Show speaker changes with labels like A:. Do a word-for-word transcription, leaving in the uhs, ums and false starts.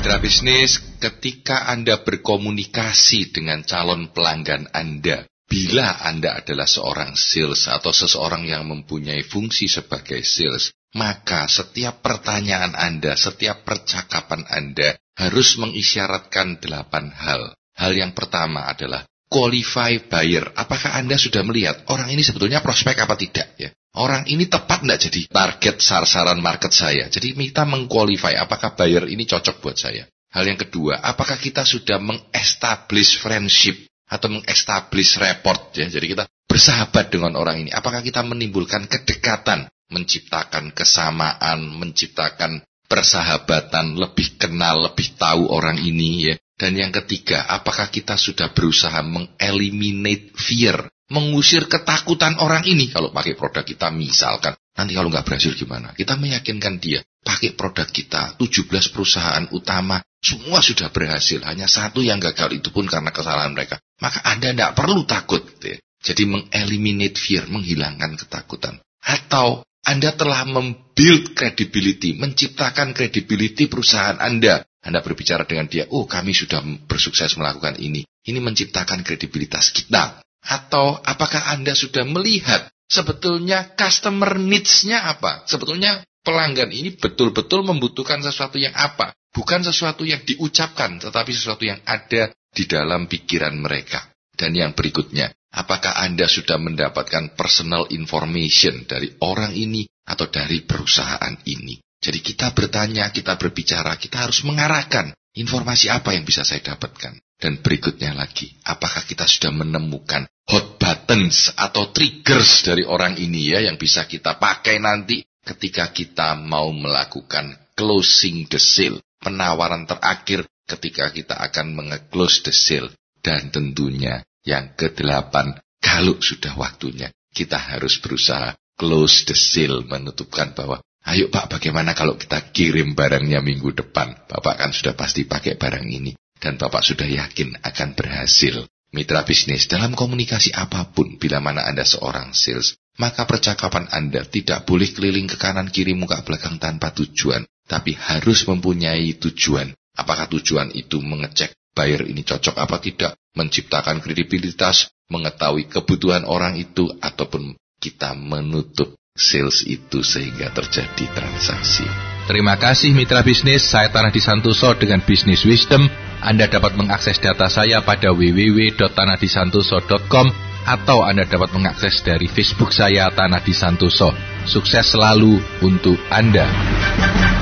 A: Mitra bisnis, ketika Anda berkomunikasi dengan calon pelanggan Anda, bila Anda adalah seorang sales atau seseorang yang mempunyai fungsi sebagai sales, maka setiap pertanyaan Anda, setiap percakapan Anda harus mengisyaratkan delapan hal. Hal yang pertama adalah qualify buyer. Apakah Anda sudah melihat orang ini sebetulnya prospek apa tidak? Ya, orang ini tepat tidak jadi target sasaran market saya. Jadi kita mengqualify apakah buyer ini cocok buat saya. Hal yang kedua, apakah kita sudah mengestablish friendship atau mengestablish rapport, ya. Jadi kita bersahabat dengan orang ini. Apakah kita menimbulkan kedekatan, menciptakan kesamaan, menciptakan persahabatan, lebih kenal, lebih tahu orang ini, ya. Dan yang ketiga, apakah kita sudah berusaha mengeliminate fear, mengusir ketakutan orang ini kalau pakai produk kita, misalkan. Nanti kalau nggak berhasil gimana? Kita meyakinkan dia, pakai produk kita, tujuh belas perusahaan utama, semua sudah berhasil. Hanya satu yang gagal, itu pun karena kesalahan mereka. Maka Anda tidak perlu takut. Ya. Jadi mengeliminate fear, menghilangkan ketakutan. Atau Anda telah membuild credibility, menciptakan credibility perusahaan Anda. Anda berbicara dengan dia, oh kami sudah bersukses melakukan ini. Ini menciptakan kredibilitas kita. Atau apakah Anda sudah melihat sebetulnya customer needs-nya apa? Sebetulnya pelanggan ini betul-betul membutuhkan sesuatu yang apa? Bukan sesuatu yang diucapkan, tetapi sesuatu yang ada di dalam pikiran mereka. Dan yang berikutnya, apakah Anda sudah mendapatkan personal information dari orang ini atau dari perusahaan ini? Jadi kita bertanya, kita berbicara, kita harus mengarahkan informasi apa yang bisa saya dapatkan. Dan berikutnya lagi, apakah kita sudah menemukan hot buttons atau triggers dari orang ini, ya, yang bisa kita pakai nanti ketika kita mau melakukan closing the sale, penawaran terakhir ketika kita akan menge-close the sale. Dan tentunya yang kedelapan, kalau sudah waktunya, kita harus berusaha close the sale, menutupkan bahwa, ayo Pak, bagaimana kalau kita kirim barangnya minggu depan? Bapak kan sudah pasti pakai barang ini, dan Bapak sudah yakin akan berhasil. Mitra bisnis, dalam komunikasi apapun, bila mana Anda seorang sales, maka percakapan Anda tidak boleh keliling ke kanan kiri muka belakang tanpa tujuan, tapi harus mempunyai tujuan. Apakah tujuan itu mengecek buyer ini cocok apa tidak, menciptakan kredibilitas, mengetahui kebutuhan orang itu, ataupun kita menutup sales itu sehingga terjadi transaksi.
B: Terima kasih mitra bisnis, saya Tanah Disantoso dengan Business Wisdom. Anda dapat mengakses data saya pada w w w dot tanah disantoso dot com atau Anda dapat mengakses dari Facebook saya Tanah Disantoso. Sukses selalu untuk Anda.